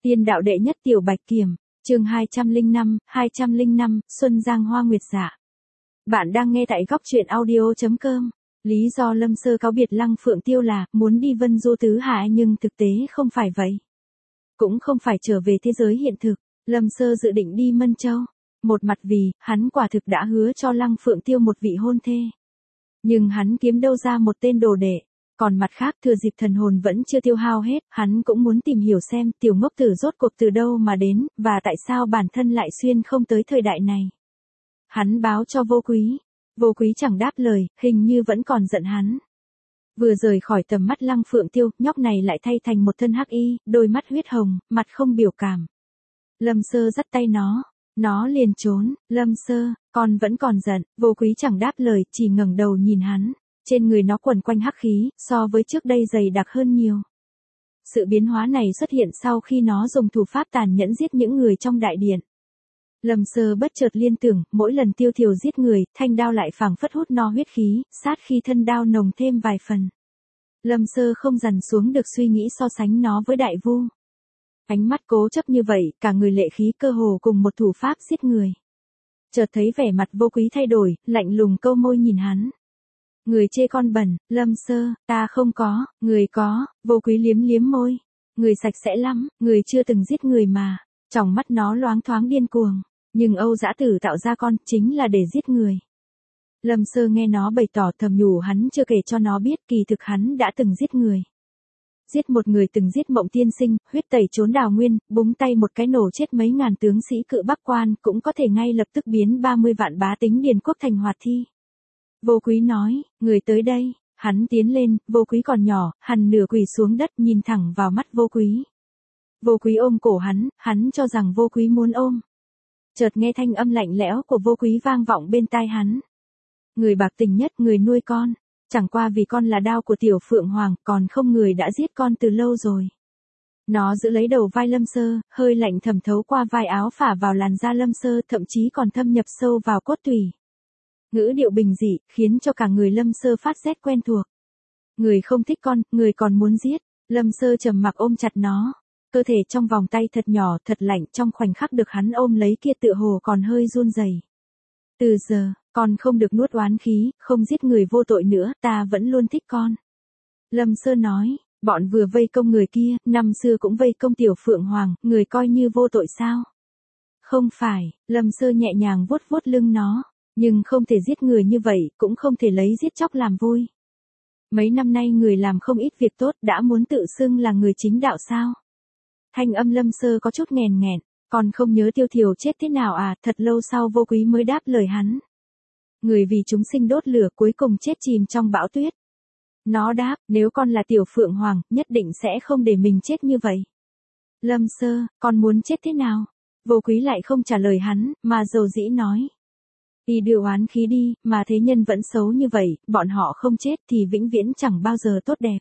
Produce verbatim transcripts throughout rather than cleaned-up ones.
Tiên đạo đệ nhất tiểu bạch kiểm, chương hai trăm lẻ năm, hai trăm lẻ năm, Xuân Giang Hoa Nguyệt Dạ. Bạn đang nghe tại góc truyện audio chấm com. Lý do Lâm Sơ cáo biệt Lăng Phượng Tiêu là muốn đi Vân Du tứ hải, nhưng thực tế không phải vậy. Cũng không phải trở về thế giới hiện thực, Lâm Sơ dự định đi Mân Châu. Một mặt vì, hắn quả thực đã hứa cho Lăng Phượng Tiêu một vị hôn thê. Nhưng hắn kiếm đâu ra một tên đồ đệ. Còn mặt khác, thừa dịp thần hồn vẫn chưa tiêu hao hết, hắn cũng muốn tìm hiểu xem tiểu ngốc tử rốt cuộc từ đâu mà đến, và tại sao bản thân lại xuyên không tới thời đại này. Hắn báo cho Vô Quý. Vô Quý chẳng đáp lời, hình như vẫn còn giận hắn. Vừa rời khỏi tầm mắt Lăng Phượng Tiêu, nhóc này lại thay thành một thân hắc y, đôi mắt huyết hồng, mặt không biểu cảm. Lâm Sơ dắt tay nó, nó liền trốn. Lâm Sơ, con vẫn còn giận. Vô Quý chẳng đáp lời, chỉ ngẩng đầu nhìn hắn. Trên người nó quần quanh hắc khí, so với trước đây dày đặc hơn nhiều. Sự biến hóa này xuất hiện sau khi nó dùng thủ pháp tàn nhẫn giết những người trong đại điện. Lâm Sơ bất chợt liên tưởng, mỗi lần Tiêu Thiều giết người, thanh đao lại phảng phất hút no huyết khí, sát khi thân đao nồng thêm vài phần. Lâm Sơ không dằn xuống được suy nghĩ so sánh nó với Đại Vu. Ánh mắt cố chấp như vậy, cả người lệ khí cơ hồ cùng một thủ pháp giết người. Chợt thấy vẻ mặt Vô Quý thay đổi, lạnh lùng câu môi nhìn hắn. Người chê con bẩn. Lâm Sơ, ta không có. Người có. Vô Quý liếm liếm môi. Người sạch sẽ lắm, người chưa từng giết người mà. Trong mắt nó loáng thoáng điên cuồng. Nhưng Âu Dã Tử tạo ra con, chính là để giết người. Lâm Sơ nghe nó bày tỏ, thầm nhủ hắn chưa kể cho nó biết kỳ thực hắn đã từng giết người. Giết một người từng giết Mộng Tiên Sinh, huyết tẩy trốn đào nguyên, búng tay một cái nổ chết mấy ngàn tướng sĩ cự Bắc Quan, cũng có thể ngay lập tức biến ba mươi vạn bá tính Điền Quốc thành hoạt thi. Vô Quý nói, người tới đây. Hắn tiến lên, Vô Quý còn nhỏ, hắn nửa quỳ xuống đất nhìn thẳng vào mắt Vô Quý. Vô Quý ôm cổ hắn, hắn cho rằng Vô Quý muốn ôm. Chợt nghe thanh âm lạnh lẽo của Vô Quý vang vọng bên tai hắn. Người bạc tình nhất, người nuôi con. Chẳng qua vì con là đao của tiểu Phượng Hoàng, còn không người đã giết con từ lâu rồi. Nó giữ lấy đầu vai Lâm Sơ, hơi lạnh thẩm thấu qua vai áo phả vào làn da Lâm Sơ, thậm chí còn thâm nhập sâu vào cốt tủy. Ngữ điệu bình dị, khiến cho cả người Lâm Sơ phát rét quen thuộc. Người không thích con, người còn muốn giết. Lâm Sơ trầm mặc ôm chặt nó. Cơ thể trong vòng tay thật nhỏ, thật lạnh, trong khoảnh khắc được hắn ôm lấy kia tựa hồ còn hơi run rẩy. Từ giờ, con không được nuốt oán khí, không giết người vô tội nữa, ta vẫn luôn thích con. Lâm Sơ nói, bọn vừa vây công người kia, năm xưa cũng vây công tiểu Phượng Hoàng, người coi như vô tội sao? Không phải. Lâm Sơ nhẹ nhàng vuốt vuốt lưng nó. Nhưng không thể giết người như vậy, cũng không thể lấy giết chóc làm vui. Mấy năm nay người làm không ít việc tốt, đã muốn tự xưng là người chính đạo sao? Thanh âm Lâm Sơ có chút nghèn nghẹn, còn không nhớ Tiêu Thiều chết thế nào à? Thật lâu sau Vô Quý mới đáp lời hắn. Người vì chúng sinh đốt lửa, cuối cùng chết chìm trong bão tuyết. Nó đáp, nếu con là tiểu Phượng Hoàng, nhất định sẽ không để mình chết như vậy. Lâm Sơ, con muốn chết thế nào? Vô Quý lại không trả lời hắn, mà dầu dĩ nói. Đi đưa oán khí đi, mà thế nhân vẫn xấu như vậy, bọn họ không chết thì vĩnh viễn chẳng bao giờ tốt đẹp.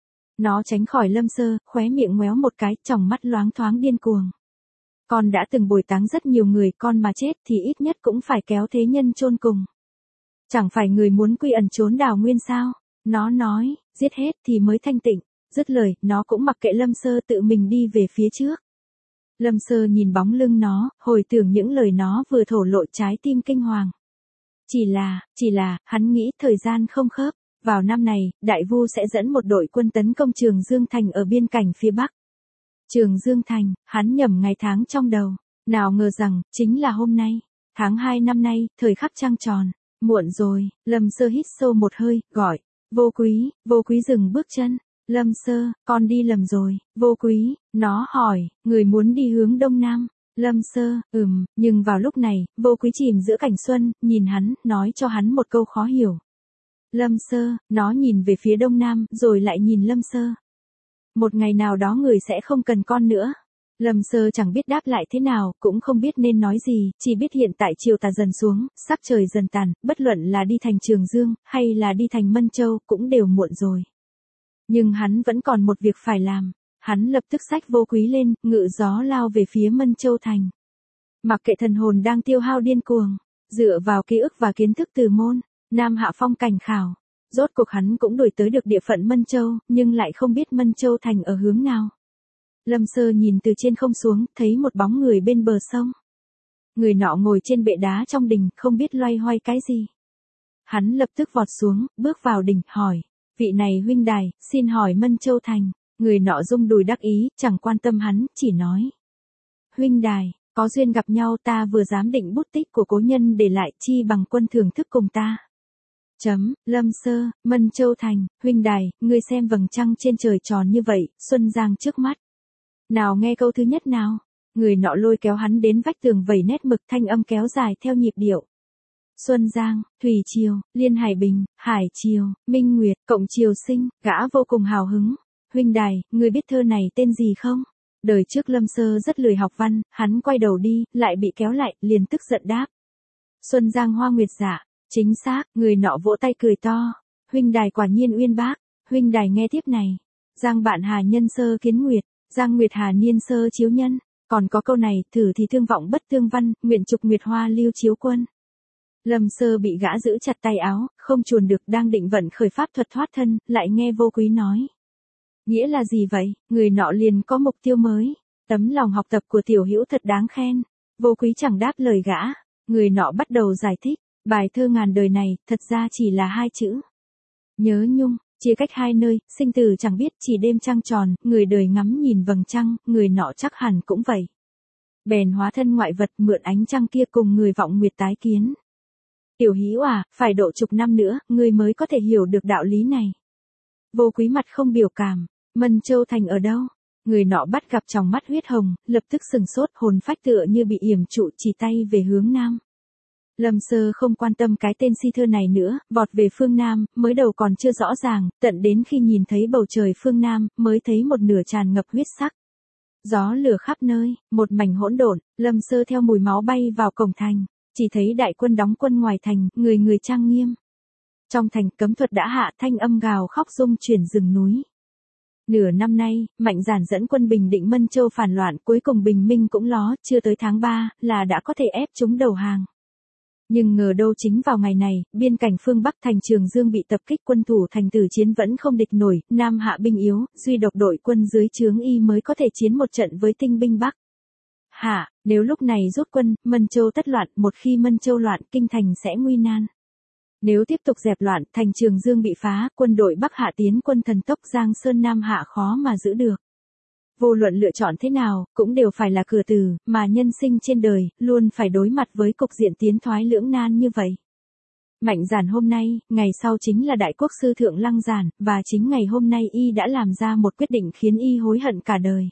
Nó tránh khỏi Lâm Sơ, khóe miệng ngoéo một cái, tròng mắt loáng thoáng điên cuồng. Con đã từng bồi táng rất nhiều người, con mà chết thì ít nhất cũng phải kéo thế nhân chôn cùng. Chẳng phải người muốn quy ẩn trốn đào nguyên sao? Nó nói, giết hết thì mới thanh tịnh. Dứt lời, nó cũng mặc kệ Lâm Sơ tự mình đi về phía trước. Lâm Sơ nhìn bóng lưng nó, hồi tưởng những lời nó vừa thổ lộ, trái tim kinh hoàng. Chỉ là, chỉ là, hắn nghĩ thời gian không khớp. Vào năm này, Đại Vu sẽ dẫn một đội quân tấn công Trường Dương Thành ở biên cảnh phía Bắc. Trường Dương Thành, hắn nhẩm ngày tháng trong đầu. Nào ngờ rằng, chính là hôm nay. Tháng hai năm nay, thời khắc trăng tròn. Muộn rồi. Lâm Sơ hít sâu một hơi, gọi. Vô Quý. Vô Quý dừng bước chân. Lâm Sơ, con đi lầm rồi. Vô Quý. Nó hỏi, người muốn đi hướng đông nam. Lâm Sơ, ừm, nhưng vào lúc này, Vô Quý chìm giữa cảnh xuân, nhìn hắn, nói cho hắn một câu khó hiểu. Lâm Sơ, nó nhìn về phía đông nam, rồi lại nhìn Lâm Sơ. Một ngày nào đó người sẽ không cần con nữa. Lâm Sơ chẳng biết đáp lại thế nào, cũng không biết nên nói gì, chỉ biết hiện tại chiều tà dần xuống, sắc trời dần tàn, bất luận là đi thành Trường Dương, hay là đi thành Mân Châu, cũng đều muộn rồi. Nhưng hắn vẫn còn một việc phải làm. Hắn lập tức xách Vô Quý lên, ngự gió lao về phía Mân Châu thành. Mặc kệ thần hồn đang tiêu hao điên cuồng, dựa vào ký ức và kiến thức từ môn, Nam Hạ Phong cảnh khảo, rốt cuộc hắn cũng đuổi tới được địa phận Mân Châu, nhưng lại không biết Mân Châu thành ở hướng nào. Lâm Sơ nhìn từ trên không xuống, thấy một bóng người bên bờ sông. Người nọ ngồi trên bệ đá trong đình, không biết loay hoay cái gì. Hắn lập tức vọt xuống, bước vào đình, hỏi. Vị này huynh đài, xin hỏi Mân Châu Thành. Người nọ rung đùi đắc ý, chẳng quan tâm hắn, chỉ nói. Huynh đài, có duyên gặp nhau, ta vừa giám định bút tích của cố nhân để lại, chi bằng quân thưởng thức cùng ta. Chấm, Lâm Sơ, Mân Châu Thành, huynh đài, ngươi xem vầng trăng trên trời tròn như vậy, xuân giang trước mắt. Nào nghe câu thứ nhất nào. Người nọ lôi kéo hắn đến vách tường vẩy nét mực, thanh âm kéo dài theo nhịp điệu. Xuân giang, thủy triều, liên hải bình, hải triều, minh nguyệt, cộng triều sinh, gã vô cùng hào hứng. Huynh đài, ngươi biết thơ này tên gì không? Đời trước Lâm Sơ rất lười học văn, hắn quay đầu đi, lại bị kéo lại, liền tức giận đáp. Xuân giang hoa nguyệt dạ, chính xác, người nọ vỗ tay cười to. Huynh đài quả nhiên uyên bác, huynh đài nghe tiếp này. Giang bạn hà nhân sơ kiến nguyệt, giang nguyệt hà niên sơ chiếu nhân. Còn có câu này, thử thì thương vọng bất thương văn, nguyện trục nguyệt hoa lưu chiếu quân. Lâm Sơ bị gã giữ chặt tay áo, không chuồn được, đang định vận khởi pháp thuật thoát thân, lại nghe Vô Quý nói. Nghĩa là gì vậy? Người nọ liền có mục tiêu mới. Tấm lòng học tập của tiểu hữu thật đáng khen. Vô Quý chẳng đáp lời gã. Người nọ bắt đầu giải thích. Bài thơ ngàn đời này, thật ra chỉ là hai chữ. Nhớ nhung, chia cách hai nơi, sinh tử chẳng biết, chỉ đêm trăng tròn, người đời ngắm nhìn vầng trăng, người nọ chắc hẳn cũng vậy. Bèn hóa thân ngoại vật, mượn ánh trăng kia cùng người vọng nguyệt tái kiến. Tiểu hữu à, phải độ chục năm nữa, ngươi mới có thể hiểu được đạo lý này. Vô Quý mặt không biểu cảm. Mân Châu Thành ở đâu? Người nọ bắt gặp trong mắt huyết hồng, lập tức sừng sốt, hồn phách tựa như bị yểm trụ, chỉ tay về hướng nam. Lâm Sơ không quan tâm cái tên si thơ này nữa, vọt về phương Nam, mới đầu còn chưa rõ ràng, tận đến khi nhìn thấy bầu trời phương Nam, mới thấy một nửa tràn ngập huyết sắc. Gió lửa khắp nơi, một mảnh hỗn độn, Lâm Sơ theo mùi máu bay vào cổng thành, chỉ thấy đại quân đóng quân ngoài thành, người người trang nghiêm. Trong thành cấm thuật đã hạ, thanh âm gào khóc rung chuyển rừng núi. Nửa năm nay, Mạnh Giản dẫn quân bình định Mân Châu phản loạn, cuối cùng bình minh cũng ló, chưa tới tháng ba, là đã có thể ép chúng đầu hàng. Nhưng ngờ đâu chính vào ngày này, biên cảnh phương Bắc thành Trường Dương bị tập kích, quân thủ thành Tử Chiến vẫn không địch nổi, Nam hạ binh yếu, duy độc đội quân dưới trướng y mới có thể chiến một trận với tinh binh Bắc. Hạ, nếu lúc này rút quân, Mân Châu tất loạn, một khi Mân Châu loạn, kinh thành sẽ nguy nan. Nếu tiếp tục dẹp loạn, thành Trường Dương bị phá, quân đội Bắc hạ tiến quân thần tốc, Giang Sơn Nam hạ khó mà giữ được. Vô luận lựa chọn thế nào, cũng đều phải là cửa tử, mà nhân sinh trên đời, luôn phải đối mặt với cục diện tiến thoái lưỡng nan như vậy. Mạnh Giản hôm nay, ngày sau chính là đại quốc sư thượng Lăng Giản, và chính ngày hôm nay y đã làm ra một quyết định khiến y hối hận cả đời.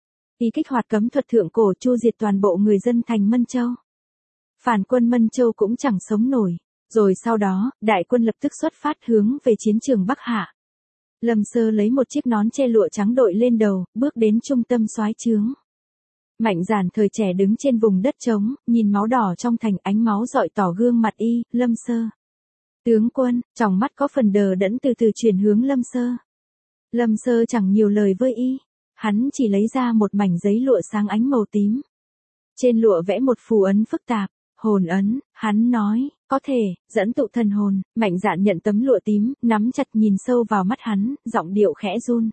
Y kích hoạt cấm thuật thượng cổ, chu diệt toàn bộ người dân thành Mân Châu. Phản quân Mân Châu cũng chẳng sống nổi. Rồi sau đó, đại quân lập tức xuất phát hướng về chiến trường Bắc Hạ. Lâm Sơ lấy một chiếc nón che lụa trắng đội lên đầu, bước đến trung tâm soái trướng. Mạnh Giản thời trẻ đứng trên vùng đất trống, nhìn máu đỏ trong thành, ánh máu rọi tỏ gương mặt y. Lâm Sơ. Tướng quân, trong mắt có phần đờ đẫn, từ từ chuyển hướng Lâm Sơ. Lâm Sơ chẳng nhiều lời với y. Hắn chỉ lấy ra một mảnh giấy lụa sáng ánh màu tím. Trên lụa vẽ một phù ấn phức tạp. Hồn ấn, hắn nói, có thể, dẫn tụ thần hồn. Mạnh Dạn nhận tấm lụa tím, nắm chặt nhìn sâu vào mắt hắn, giọng điệu khẽ run.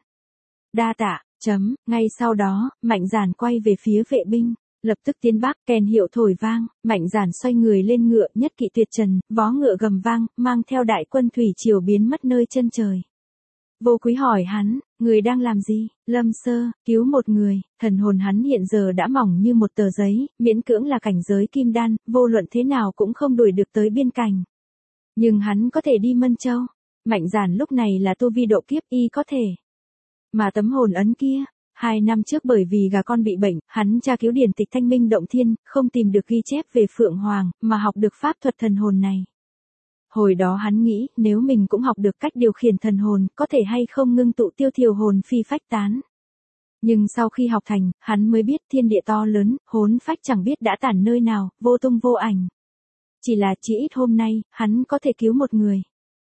Đa tạ, chấm, ngay sau đó, Mạnh Giản quay về phía vệ binh, lập tức tiến bắc, kèn hiệu thổi vang, Mạnh Giản xoay người lên ngựa, nhất kỵ tuyệt trần, vó ngựa gầm vang, mang theo đại quân thủy triều biến mất nơi chân trời. Vô Quý hỏi hắn, người đang làm gì? Lâm Sơ, cứu một người, thần hồn hắn hiện giờ đã mỏng như một tờ giấy, miễn cưỡng là cảnh giới kim đan, vô luận thế nào cũng không đuổi được tới biên cảnh. Nhưng hắn có thể đi Mân Châu. Mạnh Giản lúc này là tu vi độ kiếp, y có thể. Mà tấm hồn ấn kia, hai năm trước bởi vì gà con bị bệnh, hắn tra cứu điển tịch Thanh Minh Động Thiên, không tìm được ghi chép về Phượng Hoàng, mà học được pháp thuật thần hồn này. Hồi đó hắn nghĩ, nếu mình cũng học được cách điều khiển thần hồn, có thể hay không ngưng tụ tiêu thiểu hồn phi phách tán. Nhưng sau khi học thành, hắn mới biết thiên địa to lớn, hồn phách chẳng biết đã tản nơi nào, vô tung vô ảnh. Chỉ là chỉ ít hôm nay, hắn có thể cứu một người.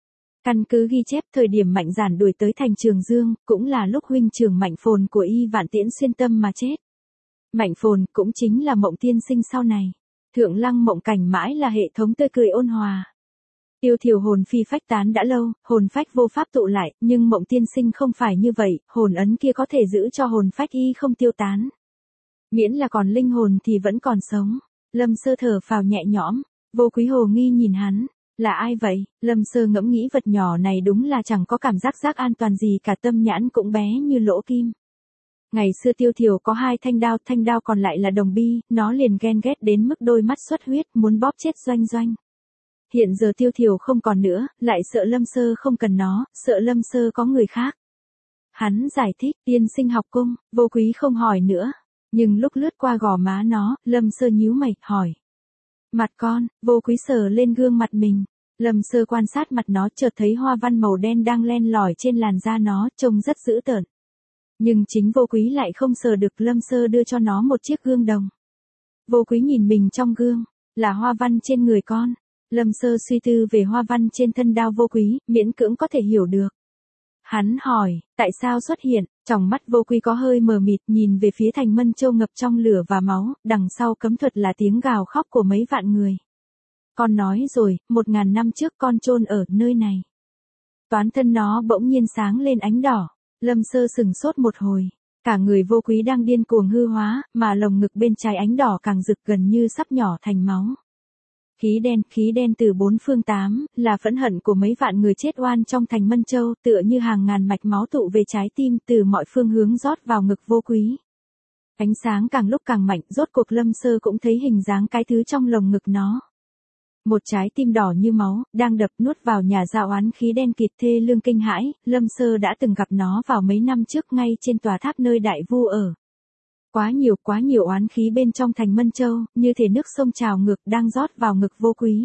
Căn cứ ghi chép thời điểm Mạnh Giản đuổi tới thành Trường Dương, cũng là lúc huynh trưởng Mạnh Phồn của y Vạn Tiễn xuyên tâm mà chết. Mạnh Phồn cũng chính là Mộng Tiên Sinh sau này. Thượng Lăng Mộng Cảnh mãi là hệ thống tươi cười ôn hòa. Tiêu Thiểu hồn phi phách tán đã lâu, hồn phách vô pháp tụ lại, nhưng Mộng Tiên Sinh không phải như vậy, hồn ấn kia có thể giữ cho hồn phách y không tiêu tán. Miễn là còn linh hồn thì vẫn còn sống. Lâm Sơ thở phào nhẹ nhõm, Vô Quý hồ nghi nhìn hắn, là ai vậy? Lâm Sơ ngẫm nghĩ vật nhỏ này đúng là chẳng có cảm giác giác an toàn gì cả, tâm nhãn cũng bé như lỗ kim. Ngày xưa Tiêu Thiểu có hai thanh đao, thanh đao còn lại là đồng bi, nó liền ghen ghét đến mức đôi mắt xuất huyết, muốn bóp chết Doanh Doanh. Hiện giờ Tiêu Thiểu không còn nữa, lại sợ Lâm Sơ không cần nó, sợ Lâm Sơ có người khác. Hắn giải thích, tiên sinh học cung, Vô Quý không hỏi nữa. Nhưng lúc lướt qua gò má nó, Lâm Sơ nhíu mày, hỏi. Mặt con, Vô Quý sờ lên gương mặt mình. Lâm Sơ quan sát mặt nó, chợt thấy hoa văn màu đen đang len lỏi trên làn da nó, trông rất dữ tợn. Nhưng chính Vô Quý lại không sờ được, Lâm Sơ đưa cho nó một chiếc gương đồng. Vô Quý nhìn mình trong gương, là hoa văn trên người con. Lâm Sơ suy tư về hoa văn trên thân đao Vô Quý, miễn cưỡng có thể hiểu được. Hắn hỏi, tại sao xuất hiện? Trong mắt Vô Quý có hơi mờ mịt, nhìn về phía Thành Mân Châu ngập trong lửa và máu, đằng sau cấm thuật là tiếng gào khóc của mấy vạn người. Con nói rồi, một ngàn năm trước con chôn ở nơi này. Toán thân nó bỗng nhiên sáng lên ánh đỏ. Lâm Sơ sừng sốt một hồi. Cả người Vô Quý đang điên cuồng hư hóa, mà lồng ngực bên trái ánh đỏ càng rực gần như sắp nhỏ thành máu. Khí đen, khí đen từ bốn phương tám, là phẫn hận của mấy vạn người chết oan trong Thành Mân Châu, tựa như hàng ngàn mạch máu tụ về trái tim từ mọi phương hướng rót vào ngực Vô Quý. Ánh sáng càng lúc càng mạnh, rốt cuộc Lâm Sơ cũng thấy hình dáng cái thứ trong lồng ngực nó. Một trái tim đỏ như máu, đang đập nuốt vào nhà giao oán khí đen kịt thê lương kinh hãi, Lâm Sơ đã từng gặp nó vào mấy năm trước ngay trên tòa tháp nơi đại vu ở. Quá nhiều, quá nhiều oán khí bên trong Thành Mân Châu, như thể nước sông trào ngược đang rót vào ngực Vô Quý.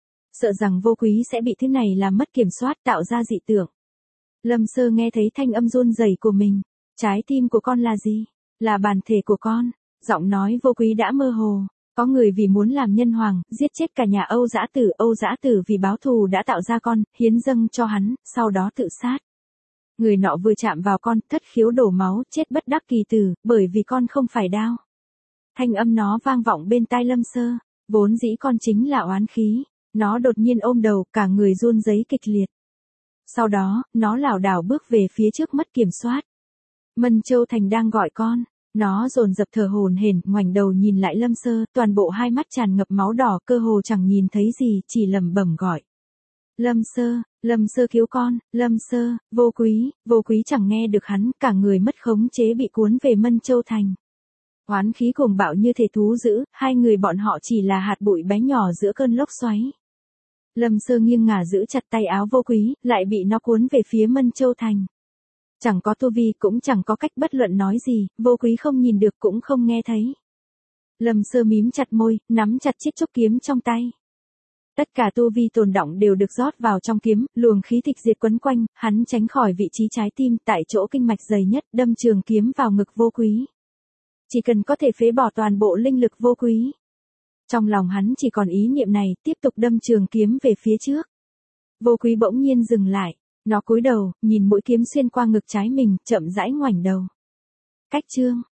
Sợ rằng Vô Quý sẽ bị thứ này làm mất kiểm soát, tạo ra dị tưởng. Lâm Sơ nghe thấy thanh âm run rẩy của mình. Trái tim của con là gì? Là bản thể của con. Giọng nói Vô Quý đã mơ hồ. Có người vì muốn làm nhân hoàng, giết chết cả nhà Âu Dã Tử, Âu Dã Tử vì báo thù đã tạo ra con, hiến dâng cho hắn, sau đó tự sát. Người nọ vừa chạm vào con, thất khiếu đổ máu, chết bất đắc kỳ tử, bởi vì con không phải đao. Thanh âm nó vang vọng bên tai Lâm Sơ, vốn dĩ con chính là oán khí. Nó đột nhiên ôm đầu, cả người run rẩy kịch liệt. Sau đó, nó lảo đảo bước về phía trước mất kiểm soát. Mân Châu Thành đang gọi con. Nó dồn dập thở hổn hển, ngoảnh đầu nhìn lại Lâm Sơ, toàn bộ hai mắt tràn ngập máu đỏ, cơ hồ chẳng nhìn thấy gì, chỉ lẩm bẩm gọi. Lâm Sơ, Lâm Sơ cứu con, Lâm Sơ, Vô Quý, Vô Quý chẳng nghe được hắn, cả người mất khống chế bị cuốn về Mân Châu Thành. Oán khí cuồng bạo như thể thú dữ, hai người bọn họ chỉ là hạt bụi bé nhỏ giữa cơn lốc xoáy. Lâm Sơ nghiêng ngả giữ chặt tay áo Vô Quý, lại bị nó cuốn về phía Mân Châu Thành. Chẳng có tu vi, cũng chẳng có cách bất luận nói gì, Vô Quý không nhìn được cũng không nghe thấy. Lâm Sơ mím chặt môi, nắm chặt chiếc trúc kiếm trong tay. Tất cả tu vi tồn đọng đều được rót vào trong kiếm, luồng khí tịch diệt quấn quanh, hắn tránh khỏi vị trí trái tim, tại chỗ kinh mạch dày nhất, đâm trường kiếm vào ngực Vô Quý. Chỉ cần có thể phế bỏ toàn bộ linh lực Vô Quý. Trong lòng hắn chỉ còn ý niệm này, tiếp tục đâm trường kiếm về phía trước. Vô Quý bỗng nhiên dừng lại. Nó cúi đầu, nhìn mũi kiếm xuyên qua ngực trái mình, chậm rãi ngoảnh đầu. Cách chương.